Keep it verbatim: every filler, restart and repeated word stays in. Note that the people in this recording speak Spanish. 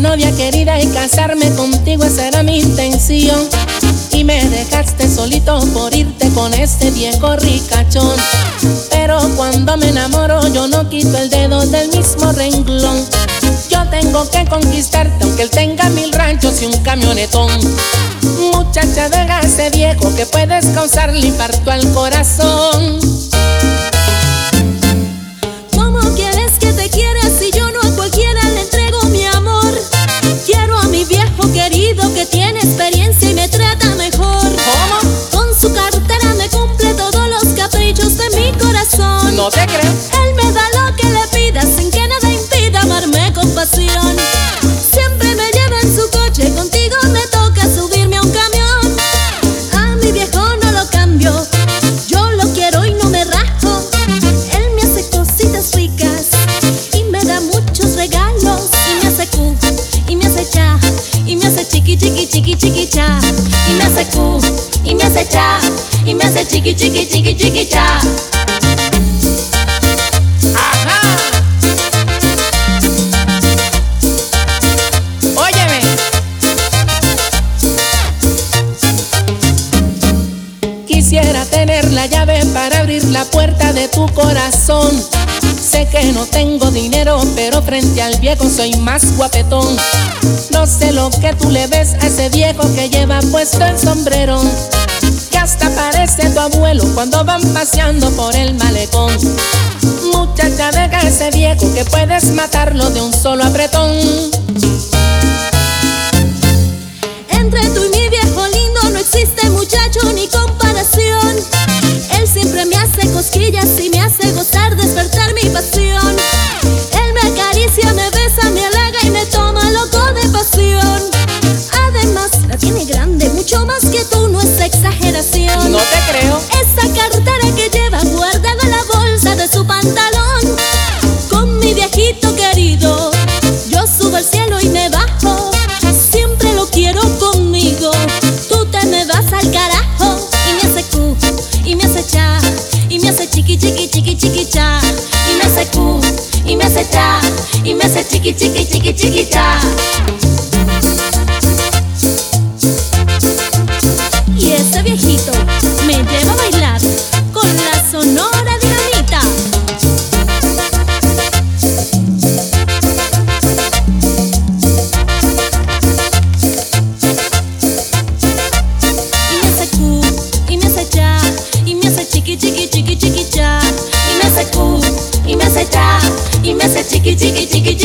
novia querida y casarme contigo, esa era mi intención. Y me dejaste solito por irte con ese viejo ricachón. Pero cuando me enamoro yo no quito el dedo del mismo renglón. Yo tengo que conquistarte aunque él tenga mil ranchos y un camionetón. Muchacha, deja ese viejo que puedes causarle infarto al corazón. ¿Cómo quieres que te quiera si yo no a cualquiera le entrego mi amor? Quiero a mi viejo querido que tiene experiencia y me trata mejor. ¿Cómo? Con su cartera me cumple todos los caprichos de mi corazón. No te creo. Él me da lo que le pida sin que nada impida amarme con pasión. Siempre me lleva en su coche, contigo me toca subirme a un camión. A mi viejo no lo cambio, yo lo quiero y no me rajo. Él me hace cositas ricas y me da muchos regalos. Y me hace cu, y me hace cha, y me hace chiqui chiqui chiqui chiqui cha. Y me hace cu, y me hace cha, y me hace chiqui chiqui chiqui chiqui cha. Quisiera tener la llave para abrir la puerta de tu corazón. Sé que no tengo dinero, pero frente al viejo soy más guapetón. No sé lo que tú le ves a ese viejo que lleva puesto el sombrero, que hasta parece tu abuelo cuando van paseando por el malecón. Muchacha, deja ese viejo que puedes matarlo de un solo apretón. Entre tú y mi viejo lindo no existe, muchacho, ni comparación. Él siempre me hace cosquillas y me hace gozar, despertar mi pasión. Él me acaricia, me besa, me halaga y me toma loco de pasión. Además, la tiene grande, mucho más que tú, no es exageración. No te creo. Esa cartera que lleva guardada en la bolsa de su pantalón. Con mi viejito querido yo subo al cielo y me bajo. Siempre lo quiero conmigo, tú te me vas al carajo. Y me hace cu, y me hace cha, y me hace chiqui chiqui chiqui chiqui cha. Y me hace cu, y me hace cha, y me hace chiqui chiqui chiqui chiqui cha. Y ese viejito me lleva a bailar con la Sonora Dinamita. Y me hace cu, y me hace cha, y me hace chiqui chiqui chiqui chiqui cha. Y me hace cu, y me hace cha, y me hace chiqui chiqui chiqui